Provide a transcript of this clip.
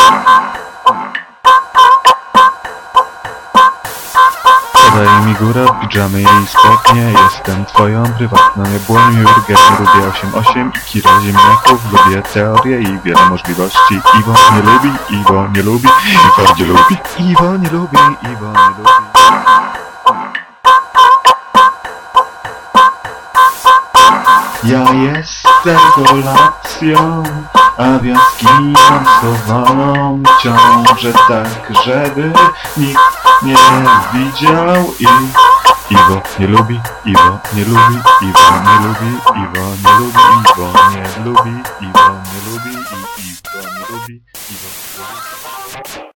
Podaje mi góra w pidżamy jej spodnie. Jestem twoją prywatną jabłonią. Jurgen, lubię 8-8 i Kira ziemniaków. Lubię teorię i wiele możliwości. Iwo nie lubi, Iwo nie lubi, Iwo nie lubi, Iwo nie lubi, Iwo nie lubi. Ja jestem kolacją, a wioski mam schowaną. Ciążę tak, żeby nikt nie widział. I Iwo nie lubi, Iwo nie lubi, Iwo nie lubi, Iwo nie lubi, Iwo nie lubi, Iwo nie lubi, Iwo nie lubi, Iwo nie lubi.